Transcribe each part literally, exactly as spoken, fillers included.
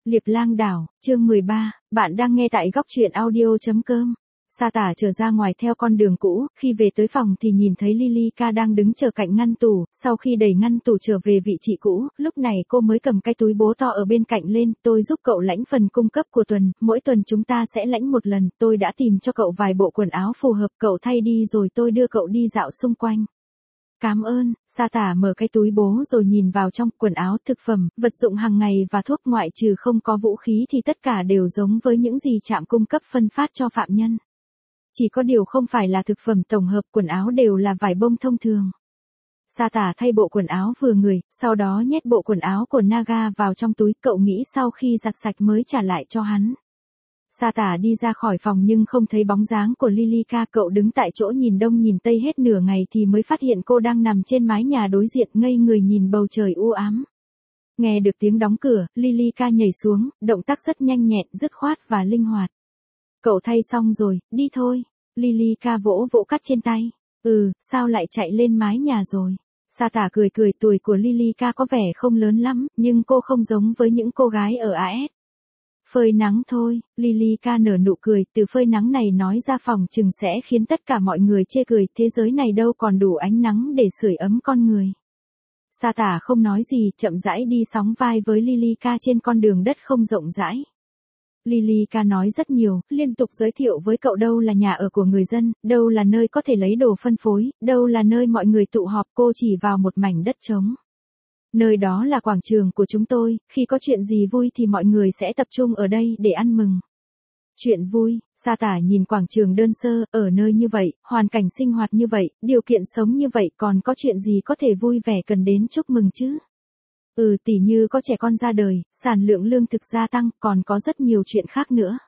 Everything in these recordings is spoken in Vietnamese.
Liệp Lang Đảo, chương mười ba, bạn đang nghe tại góc truyện audio chấm com. Sa Tả trở ra ngoài theo con đường cũ, khi về tới phòng thì nhìn thấy Lilica đang đứng chờ cạnh ngăn tủ, sau khi đẩy ngăn tủ trở về vị trí cũ, lúc này cô mới cầm cái túi bố to ở bên cạnh lên, tôi giúp cậu lãnh phần cung cấp của tuần, mỗi tuần chúng ta sẽ lãnh một lần, tôi đã tìm cho cậu vài bộ quần áo phù hợp, cậu thay đi rồi tôi đưa cậu đi dạo xung quanh. Cảm ơn. Sa Tả mở cái túi bố rồi nhìn vào trong, quần áo, thực phẩm, vật dụng hàng ngày và thuốc, ngoại trừ không có vũ khí thì tất cả đều giống với những gì trạm cung cấp phân phát cho phạm nhân. Chỉ có điều không phải là thực phẩm tổng hợp, quần áo đều là vải bông thông thường. Sa Tả thay bộ quần áo vừa người, sau đó nhét bộ quần áo của Naga vào trong túi, cậu nghĩ sau khi giặt sạch mới trả lại cho hắn. Sa Tả đi ra khỏi phòng nhưng không thấy bóng dáng của Lilica, cậu đứng tại chỗ nhìn đông nhìn tây hết nửa ngày thì mới phát hiện cô đang nằm trên mái nhà đối diện ngây người nhìn bầu trời u ám. Nghe được tiếng đóng cửa, Lilica nhảy xuống, động tác rất nhanh nhẹn, dứt khoát và linh hoạt. Cậu thay xong rồi, đi thôi. Lilica vỗ vỗ cắt trên tay. Ừ, sao lại chạy lên mái nhà rồi? Sa Tả cười cười, tuổi của Lilica có vẻ không lớn lắm, nhưng cô không giống với những cô gái ở a ét. Phơi nắng thôi, Lilica nở nụ cười, từ phơi nắng này nói ra phòng chừng sẽ khiến tất cả mọi người chê cười, thế giới này đâu còn đủ ánh nắng để sưởi ấm con người. Sa Tả không nói gì, chậm rãi đi sóng vai với Lilica trên con đường đất không rộng rãi. Lilica nói rất nhiều, liên tục giới thiệu với cậu đâu là nhà ở của người dân, đâu là nơi có thể lấy đồ phân phối, đâu là nơi mọi người tụ họp, cô chỉ vào một mảnh đất trống. Nơi đó là quảng trường của chúng tôi, khi có chuyện gì vui thì mọi người sẽ tập trung ở đây để ăn mừng. Chuyện vui, Sa Tả nhìn quảng trường đơn sơ, ở nơi như vậy, hoàn cảnh sinh hoạt như vậy, điều kiện sống như vậy, còn có chuyện gì có thể vui vẻ cần đến chúc mừng chứ? Ừ, tỉ như có trẻ con ra đời, sản lượng lương thực gia tăng, còn có rất nhiều chuyện khác nữa.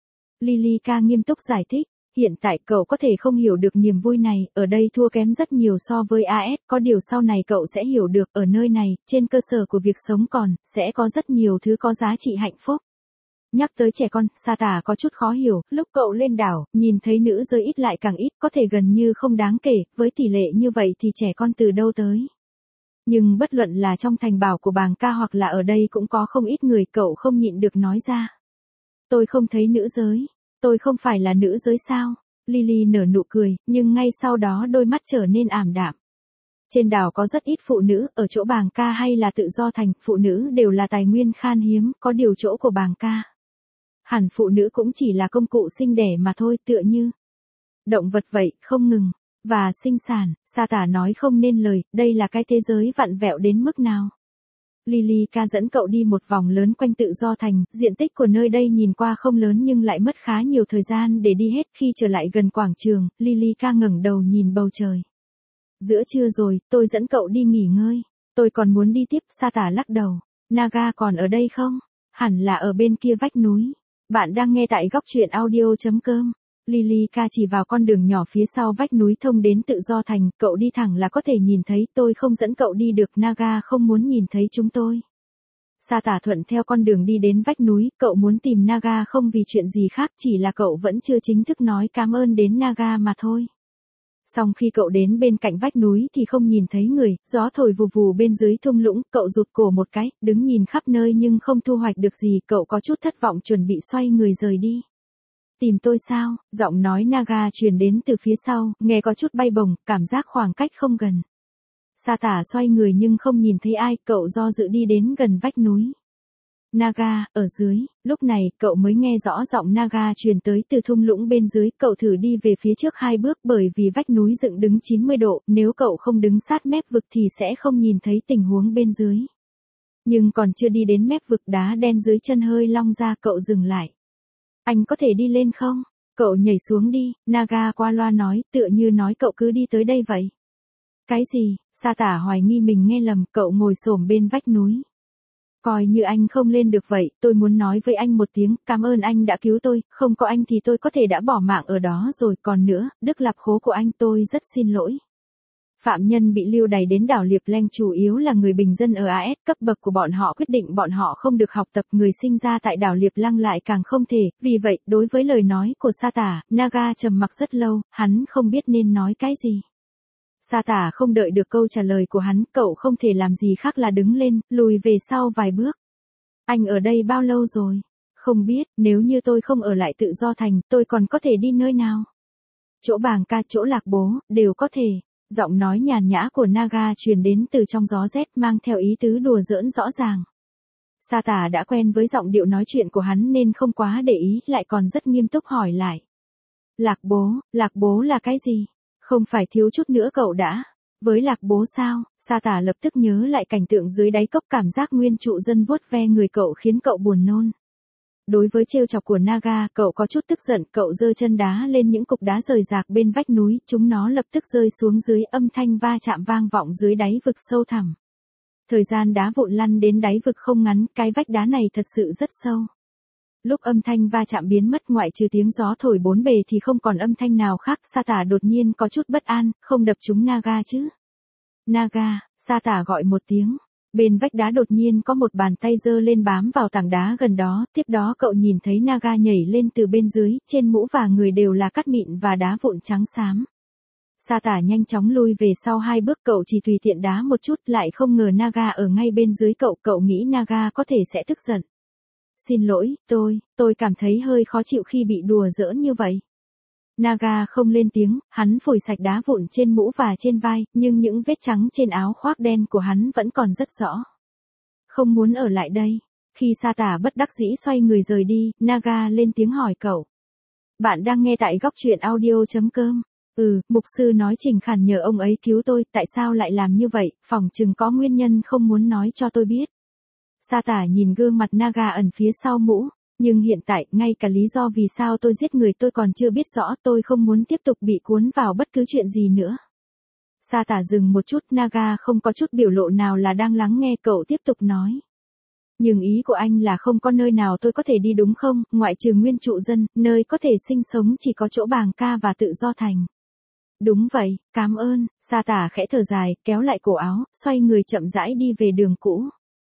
Lilica nghiêm túc giải thích. Hiện tại cậu có thể không hiểu được niềm vui này, ở đây thua kém rất nhiều so với a ét, có điều sau này cậu sẽ hiểu được, ở nơi này, trên cơ sở của việc sống còn, sẽ có rất nhiều thứ có giá trị hạnh phúc. Nhắc tới trẻ con, Sa Tả có chút khó hiểu, lúc cậu lên đảo, nhìn thấy nữ giới ít lại càng ít, có thể gần như không đáng kể, với tỷ lệ như vậy thì trẻ con từ đâu tới. Nhưng bất luận là trong thành bảo của Bàng Ca hoặc là ở đây cũng có không ít người, cậu không nhịn được nói ra. Tôi không thấy nữ giới. Tôi không phải là nữ giới sao? Lily nở nụ cười, nhưng ngay sau đó đôi mắt trở nên ảm đạm. Trên đảo có rất ít phụ nữ, ở chỗ Bàng Ca hay là tự do thành, phụ nữ đều là tài nguyên khan hiếm, có điều chỗ của Bàng Ca. Hẳn phụ nữ cũng chỉ là công cụ sinh đẻ mà thôi, tựa như động vật vậy, không ngừng. Và sinh sản, Sa Tả nói không nên lời, đây là cái thế giới vặn vẹo đến mức nào. Lilica dẫn cậu đi một vòng lớn quanh tự do thành, diện tích của nơi đây nhìn qua không lớn nhưng lại mất khá nhiều thời gian để đi hết. Khi trở lại gần quảng trường, Lilica ngẩng đầu nhìn bầu trời. Giữa trưa rồi, tôi dẫn cậu đi nghỉ ngơi. Tôi còn muốn đi tiếp. Sa Tả lắc đầu. Naga còn ở đây không? Hẳn là ở bên kia vách núi. Bạn đang nghe tại góc truyện audio chấm com. Lilica chỉ vào con đường nhỏ phía sau vách núi thông đến tự do thành, cậu đi thẳng là có thể nhìn thấy, tôi không dẫn cậu đi được, Naga không muốn nhìn thấy chúng tôi. Sa Tả thuận theo con đường đi đến vách núi, cậu muốn tìm Naga không vì chuyện gì khác, chỉ là cậu vẫn chưa chính thức nói cảm ơn đến Naga mà thôi. Xong khi cậu đến bên cạnh vách núi thì không nhìn thấy người, gió thổi vù vù bên dưới thung lũng, cậu rụt cổ một cái, đứng nhìn khắp nơi nhưng không thu hoạch được gì, cậu có chút thất vọng chuẩn bị xoay người rời đi. Tìm tôi sao? Giọng nói Naga truyền đến từ phía sau, nghe có chút bay bổng, cảm giác khoảng cách không gần. Sa Tả xoay người nhưng không nhìn thấy ai, cậu do dự đi đến gần vách núi. Naga, ở dưới, lúc này, cậu mới nghe rõ giọng Naga truyền tới từ thung lũng bên dưới, cậu thử đi về phía trước hai bước bởi vì vách núi dựng đứng chín mươi độ, nếu cậu không đứng sát mép vực thì sẽ không nhìn thấy tình huống bên dưới. Nhưng còn chưa đi đến mép vực, đá đen dưới chân hơi long ra, cậu dừng lại. Anh có thể đi lên không? Cậu nhảy xuống đi, Naga qua loa nói, tựa như nói cậu cứ đi tới đây vậy. Cái gì? Sa Tả hoài nghi mình nghe lầm, cậu ngồi xổm bên vách núi. Coi như anh không lên được vậy, tôi muốn nói với anh một tiếng, cảm ơn anh đã cứu tôi, không có anh thì tôi có thể đã bỏ mạng ở đó rồi, còn nữa, Đức Lạp Khố của anh tôi rất xin lỗi. Phạm nhân bị lưu đày đến đảo Liệp Lang chủ yếu là người bình dân ở a ét, cấp bậc của bọn họ quyết định bọn họ không được học tập, người sinh ra tại đảo Liệp Lang lại càng không thể, vì vậy, đối với lời nói của Sa Tả, Naga trầm mặc rất lâu, hắn không biết nên nói cái gì. Sa Tả không đợi được câu trả lời của hắn, cậu không thể làm gì khác là đứng lên, lùi về sau vài bước. Anh ở đây bao lâu rồi? Không biết, nếu như tôi không ở lại Tự Do Thành, tôi còn có thể đi nơi nào? Chỗ Bàng Ca, chỗ Lạc Bố, đều có thể. Giọng nói nhàn nhã của Naga truyền đến từ trong gió rét mang theo ý tứ đùa giỡn rõ ràng. Sa Tả đã quen với giọng điệu nói chuyện của hắn nên không quá để ý, lại còn rất nghiêm túc hỏi lại. Lạc Bố, Lạc Bố là cái gì? Không phải thiếu chút nữa cậu đã. Với Lạc Bố sao? Sa Tả lập tức nhớ lại cảnh tượng dưới đáy cốc, cảm giác nguyên trụ dân vuốt ve người cậu khiến cậu buồn nôn. Đối với trêu chọc của Naga, cậu có chút tức giận, cậu giơ chân đá lên những cục đá rời rạc bên vách núi, chúng nó lập tức rơi xuống dưới, âm thanh va chạm vang vọng dưới đáy vực sâu thẳm. Thời gian đá vụn lăn đến đáy vực không ngắn, cái vách đá này thật sự rất sâu. Lúc âm thanh va chạm biến mất, ngoại trừ tiếng gió thổi bốn bề thì không còn âm thanh nào khác. Sa Tả đột nhiên có chút bất an, không đập trúng Naga chứ? Naga, Sa Tả gọi một tiếng. Bên vách đá đột nhiên có một bàn tay giơ lên bám vào tảng đá gần đó, tiếp đó cậu nhìn thấy Naga nhảy lên từ bên dưới, trên mũ và người đều là cát mịn và đá vụn trắng xám. Sa Tả nhanh chóng lui về sau hai bước, cậu chỉ tùy tiện đá một chút, lại không ngờ Naga ở ngay bên dưới cậu, cậu nghĩ Naga có thể sẽ tức giận. Xin lỗi, tôi, tôi cảm thấy hơi khó chịu khi bị đùa giỡn như vậy. Naga không lên tiếng, hắn phủi sạch đá vụn trên mũ và trên vai, nhưng những vết trắng trên áo khoác đen của hắn vẫn còn rất rõ. Không muốn ở lại đây. Khi Sa Tả bất đắc dĩ xoay người rời đi, Naga lên tiếng hỏi cậu. Bạn đang nghe tại góc truyện audio chấm com. Ừ, mục sư nói Trình Khản nhờ ông ấy cứu tôi, tại sao lại làm như vậy, phỏng chừng có nguyên nhân không muốn nói cho tôi biết. Sa Tả nhìn gương mặt Naga ẩn phía sau mũ. Nhưng hiện tại, ngay cả lý do vì sao tôi giết người tôi còn chưa biết rõ, tôi không muốn tiếp tục bị cuốn vào bất cứ chuyện gì nữa. Sa Tả dừng một chút, Naga không có chút biểu lộ nào là đang lắng nghe, cậu tiếp tục nói. Nhưng ý của anh là không có nơi nào tôi có thể đi đúng không, ngoại trừ nguyên trụ dân, nơi có thể sinh sống chỉ có chỗ Bàng Ca và Tự Do Thành. Đúng vậy, cảm ơn. Sa Tả khẽ thở dài, kéo lại cổ áo, xoay người chậm rãi đi về đường cũ.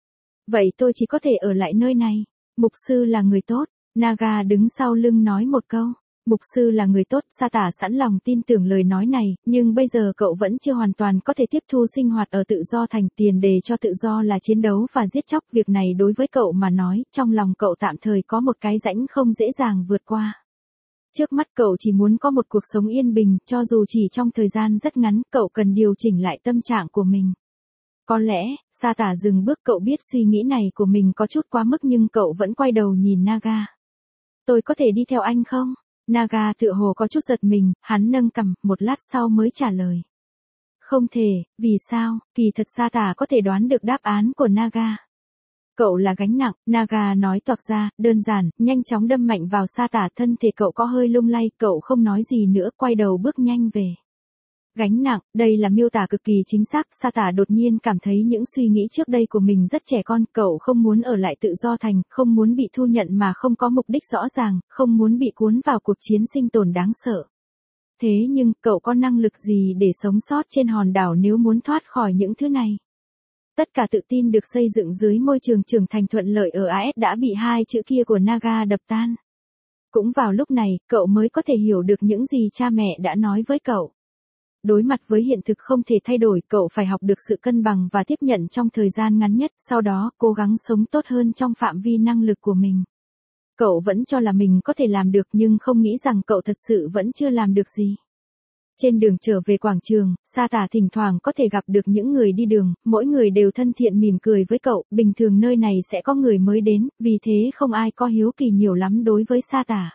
Vậy tôi chỉ có thể ở lại nơi này. Mục sư là người tốt. Naga đứng sau lưng nói một câu. Mục sư là người tốt, Sa Tả sẵn lòng tin tưởng lời nói này, nhưng bây giờ cậu vẫn chưa hoàn toàn có thể tiếp thu sinh hoạt ở Tự Do Thành, tiền đề cho tự do là chiến đấu và giết chóc, việc này đối với cậu mà nói, trong lòng cậu tạm thời có một cái rãnh không dễ dàng vượt qua. Trước mắt cậu chỉ muốn có một cuộc sống yên bình, cho dù chỉ trong thời gian rất ngắn, cậu cần điều chỉnh lại tâm trạng của mình. Có lẽ, Sa Tả dừng bước, cậu biết suy nghĩ này của mình có chút quá mức nhưng cậu vẫn quay đầu nhìn Naga. Tôi có thể đi theo anh không? Naga tựa hồ có chút giật mình, hắn nâng cằm, một lát sau mới trả lời. Không thể, vì sao? Kỳ thật Sa Tả có thể đoán được đáp án của Naga. Cậu là gánh nặng, Naga nói toạc ra, đơn giản, nhanh chóng đâm mạnh vào Sa Tả, thân thể cậu có hơi lung lay, cậu không nói gì nữa, quay đầu bước nhanh về. Gánh nặng, đây là miêu tả cực kỳ chính xác. Sa Tả đột nhiên cảm thấy những suy nghĩ trước đây của mình rất trẻ con, cậu không muốn ở lại Tự Do Thành, không muốn bị thu nhận mà không có mục đích rõ ràng, không muốn bị cuốn vào cuộc chiến sinh tồn đáng sợ. Thế nhưng, cậu có năng lực gì để sống sót trên hòn đảo nếu muốn thoát khỏi những thứ này? Tất cả tự tin được xây dựng dưới môi trường trưởng thành thuận lợi ở a ét đã bị hai chữ kia của Naga đập tan. Cũng vào lúc này, cậu mới có thể hiểu được những gì cha mẹ đã nói với cậu. Đối mặt với hiện thực không thể thay đổi, cậu phải học được sự cân bằng và tiếp nhận trong thời gian ngắn nhất, sau đó cố gắng sống tốt hơn trong phạm vi năng lực của mình. Cậu vẫn cho là mình có thể làm được nhưng không nghĩ rằng cậu thật sự vẫn chưa làm được gì. Trên đường trở về quảng trường, Sa Tả thỉnh thoảng có thể gặp được những người đi đường, mỗi người đều thân thiện mỉm cười với cậu, bình thường nơi này sẽ có người mới đến, vì thế không ai có hiếu kỳ nhiều lắm đối với Sa Tả.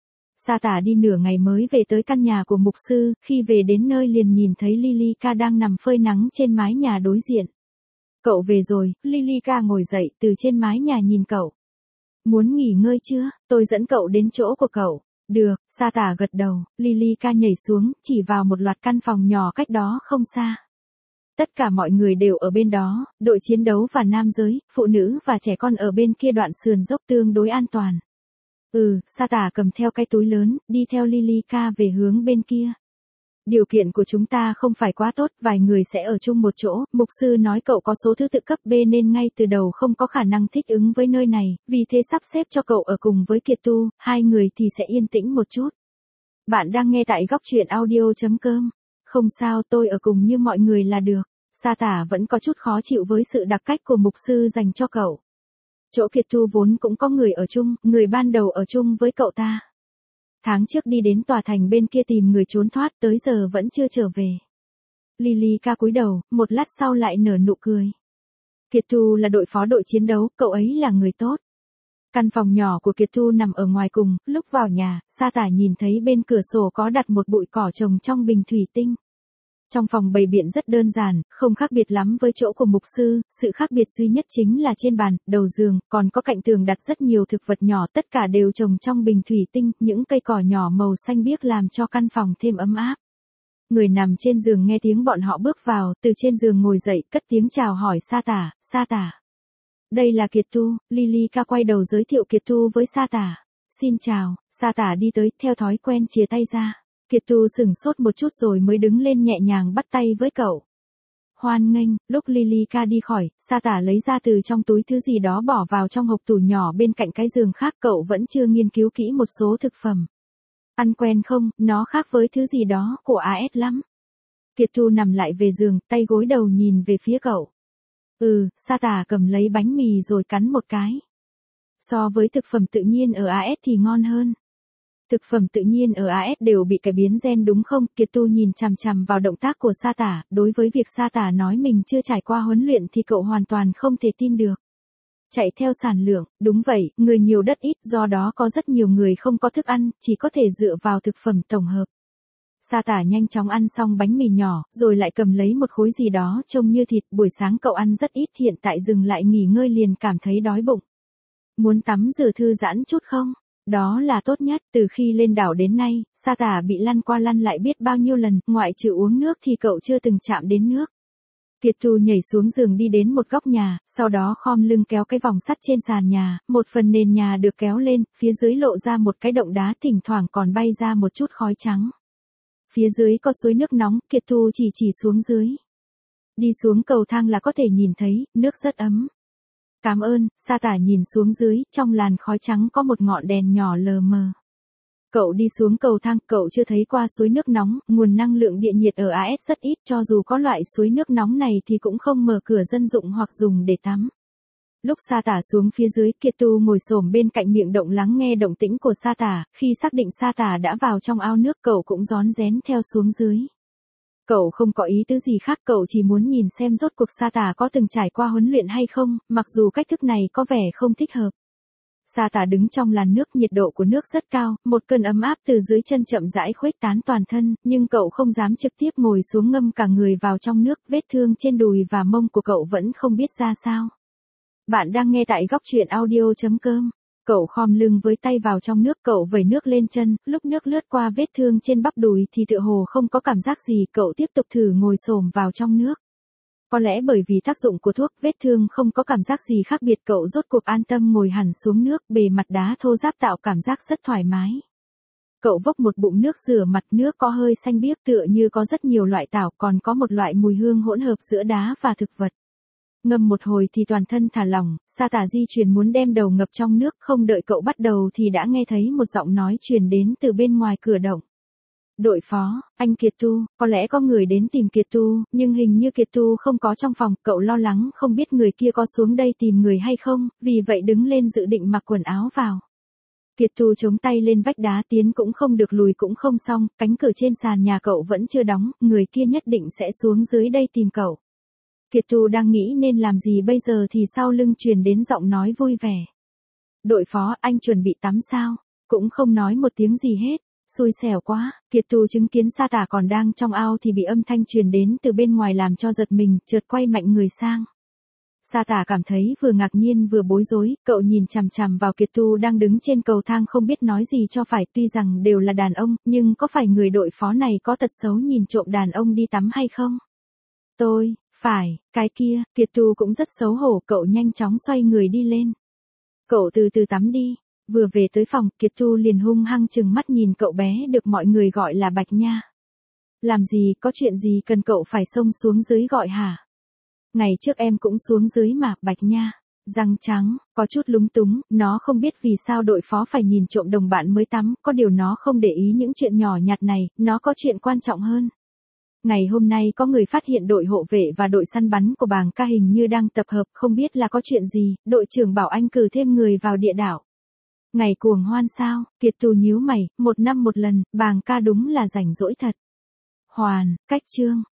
Sa Tả đi nửa ngày mới về tới căn nhà của mục sư, khi về đến nơi liền nhìn thấy Lilica đang nằm phơi nắng trên mái nhà đối diện. Cậu về rồi, Lilica ngồi dậy từ trên mái nhà nhìn cậu. Muốn nghỉ ngơi chưa, tôi dẫn cậu đến chỗ của cậu. Được, Sa Tả gật đầu, Lilica nhảy xuống, chỉ vào một loạt căn phòng nhỏ cách đó không xa. Tất cả mọi người đều ở bên đó, đội chiến đấu và nam giới, phụ nữ và trẻ con ở bên kia đoạn sườn dốc tương đối an toàn. Ừ, Sa Tả cầm theo cái túi lớn, đi theo Lilica về hướng bên kia. Điều kiện của chúng ta không phải quá tốt, vài người sẽ ở chung một chỗ, mục sư nói cậu có số thứ tự cấp B nên ngay từ đầu không có khả năng thích ứng với nơi này, vì thế sắp xếp cho cậu ở cùng với Kiệt Tu, hai người thì sẽ yên tĩnh một chút. Bạn đang nghe tại góc truyện audio chấm com. Không sao, tôi ở cùng như mọi người là được. Sa Tả vẫn có chút khó chịu với sự đặc cách của mục sư dành cho cậu. Chỗ Kiệt Thu vốn cũng có người ở chung, người ban đầu ở chung với cậu ta. Tháng trước đi đến tòa thành bên kia tìm người trốn thoát tới giờ vẫn chưa trở về. Lily ca cúi đầu, một lát sau lại nở nụ cười. Kiệt Thu là đội phó đội chiến đấu, cậu ấy là người tốt. Căn phòng nhỏ của Kiệt Thu nằm ở ngoài cùng, lúc vào nhà, Sa Tả nhìn thấy bên cửa sổ có đặt một bụi cỏ trồng trong bình thủy tinh. Trong phòng bày biện rất đơn giản, không khác biệt lắm với chỗ của mục sư, sự khác biệt duy nhất chính là trên bàn, đầu giường, còn có cạnh tường đặt rất nhiều thực vật nhỏ, tất cả đều trồng trong bình thủy tinh, những cây cỏ nhỏ màu xanh biếc làm cho căn phòng thêm ấm áp. Người nằm trên giường nghe tiếng bọn họ bước vào, từ trên giường ngồi dậy, cất tiếng chào hỏi Sa Tả, Sa Tả. Đây là Kiệt Thu, Lily ca quay đầu giới thiệu Kiệt Thu với Sa Tả. Xin chào, Sa Tả đi tới, theo thói quen chia tay ra. Kiệt Thu sửng sốt một chút rồi mới đứng lên nhẹ nhàng bắt tay với cậu. Hoan nghênh, lúc Lily ca đi khỏi, Sa Tả lấy ra từ trong túi thứ gì đó bỏ vào trong hộc tủ nhỏ bên cạnh cái giường khác, cậu vẫn chưa nghiên cứu kỹ một số thực phẩm. Ăn quen không, nó khác với thứ gì đó của a ét lắm. Kiệt Thu nằm lại về giường, tay gối đầu nhìn về phía cậu. Ừ, Sa Tả cầm lấy bánh mì rồi cắn một cái. So với thực phẩm tự nhiên ở a ét thì ngon hơn. Thực phẩm tự nhiên ở a ét đều bị cải biến gen đúng không? Kiệt Thu nhìn chằm chằm vào động tác của Sa Tả, đối với việc Sa Tả nói mình chưa trải qua huấn luyện thì cậu hoàn toàn không thể tin được. Chạy theo sản lượng, đúng vậy, người nhiều đất ít, do đó có rất nhiều người không có thức ăn, chỉ có thể dựa vào thực phẩm tổng hợp. Sa Tả nhanh chóng ăn xong bánh mì nhỏ, rồi lại cầm lấy một khối gì đó trông như thịt, buổi sáng cậu ăn rất ít, hiện tại dừng lại nghỉ ngơi liền cảm thấy đói bụng. Muốn tắm rửa thư giãn chút không? Đó là tốt nhất, từ khi lên đảo đến nay, Sa Tả bị lăn qua lăn lại biết bao nhiêu lần, ngoại trừ uống nước thì cậu chưa từng chạm đến nước. Kiệt Thu nhảy xuống giường đi đến một góc nhà, sau đó khom lưng kéo cái vòng sắt trên sàn nhà, một phần nền nhà được kéo lên, phía dưới lộ ra một cái động đá, thỉnh thoảng còn bay ra một chút khói trắng. Phía dưới có suối nước nóng, Kiệt Thu chỉ chỉ xuống dưới. Đi xuống cầu thang là có thể nhìn thấy, nước rất ấm. Cảm ơn, Sa Tả nhìn xuống dưới, trong làn khói trắng có một ngọn đèn nhỏ lờ mờ. Cậu đi xuống cầu thang, cậu chưa thấy qua suối nước nóng, nguồn năng lượng địa nhiệt ở a ét rất ít, cho dù có loại suối nước nóng này thì cũng không mở cửa dân dụng hoặc dùng để tắm. Lúc Sa Tả xuống phía dưới, Kiệt Thu ngồi xổm bên cạnh miệng động lắng nghe động tĩnh của Sa Tả, khi xác định Sa Tả đã vào trong ao nước, cậu cũng rón rén theo xuống dưới. Cậu không có ý tứ gì khác, cậu chỉ muốn nhìn xem rốt cuộc Sa Tả có từng trải qua huấn luyện hay không, mặc dù cách thức này có vẻ không thích hợp. Sa Tả đứng trong làn nước, nhiệt độ của nước rất cao, một cơn ấm áp từ dưới chân chậm rãi khuếch tán toàn thân, nhưng cậu không dám trực tiếp ngồi xuống ngâm cả người vào trong nước, vết thương trên đùi và mông của cậu vẫn không biết ra sao. Bạn đang nghe tại góc truyện audio chấm com. Cậu khom lưng với tay vào trong nước, cậu vẩy nước lên chân, lúc nước lướt qua vết thương trên bắp đùi thì tựa hồ không có cảm giác gì, cậu tiếp tục thử ngồi xổm vào trong nước. Có lẽ bởi vì tác dụng của thuốc, vết thương không có cảm giác gì khác biệt, cậu rốt cuộc an tâm ngồi hẳn xuống nước, bề mặt đá thô ráp tạo cảm giác rất thoải mái. Cậu vốc một bụng nước rửa mặt, nước có hơi xanh biếc tựa như có rất nhiều loại tảo, còn có một loại mùi hương hỗn hợp giữa đá và thực vật. Ngâm một hồi thì toàn thân thả lỏng, Sa Tả di chuyển muốn đem đầu ngập trong nước, không đợi cậu bắt đầu thì đã nghe thấy một giọng nói truyền đến từ bên ngoài cửa động. Đội phó, anh Kiệt Thu, có lẽ có người đến tìm Kiệt Thu, nhưng hình như Kiệt Thu không có trong phòng, cậu lo lắng không biết người kia có xuống đây tìm người hay không, vì vậy đứng lên dự định mặc quần áo vào. Kiệt Thu chống tay lên vách đá, tiến cũng không được lùi cũng không xong, cánh cửa trên sàn nhà cậu vẫn chưa đóng, người kia nhất định sẽ xuống dưới đây tìm cậu. Kiệt Thu đang nghĩ nên làm gì bây giờ thì sau lưng truyền đến giọng nói vui vẻ. Đội phó, anh chuẩn bị tắm sao? Cũng không nói một tiếng gì hết. Xui xẻo quá, Kiệt Thu chứng kiến Sa Tả còn đang trong ao thì bị âm thanh truyền đến từ bên ngoài làm cho giật mình, chợt quay mạnh người sang. Sa Tả cảm thấy vừa ngạc nhiên vừa bối rối, cậu nhìn chằm chằm vào Kiệt Thu đang đứng trên cầu thang không biết nói gì cho phải, tuy rằng đều là đàn ông, nhưng có phải người đội phó này có tật xấu nhìn trộm đàn ông đi tắm hay không? Tôi, phải, cái kia, Kiệt Thu cũng rất xấu hổ, cậu nhanh chóng xoay người đi lên. Cậu từ từ tắm đi. Vừa về tới phòng, Kiệt Thu liền hung hăng chừng mắt nhìn cậu bé được mọi người gọi là Bạch Nha. Làm gì, có chuyện gì cần cậu phải xông xuống dưới gọi hả? Ngày trước em cũng xuống dưới mà, Bạch Nha. Răng trắng, có chút lúng túng, nó không biết vì sao đội phó phải nhìn trộm đồng bạn mới tắm, có điều nó không để ý những chuyện nhỏ nhặt này, nó có chuyện quan trọng hơn. Ngày hôm nay có người phát hiện đội hộ vệ và đội săn bắn của Bàng Ca hình như đang tập hợp, không biết là có chuyện gì, đội trưởng bảo anh cử thêm người vào địa đảo. Ngày cuồng hoan sao, Kiệt Tù nhíu mày, một năm một lần, Bàng Ca đúng là rảnh rỗi thật. Hoàn, cách chương.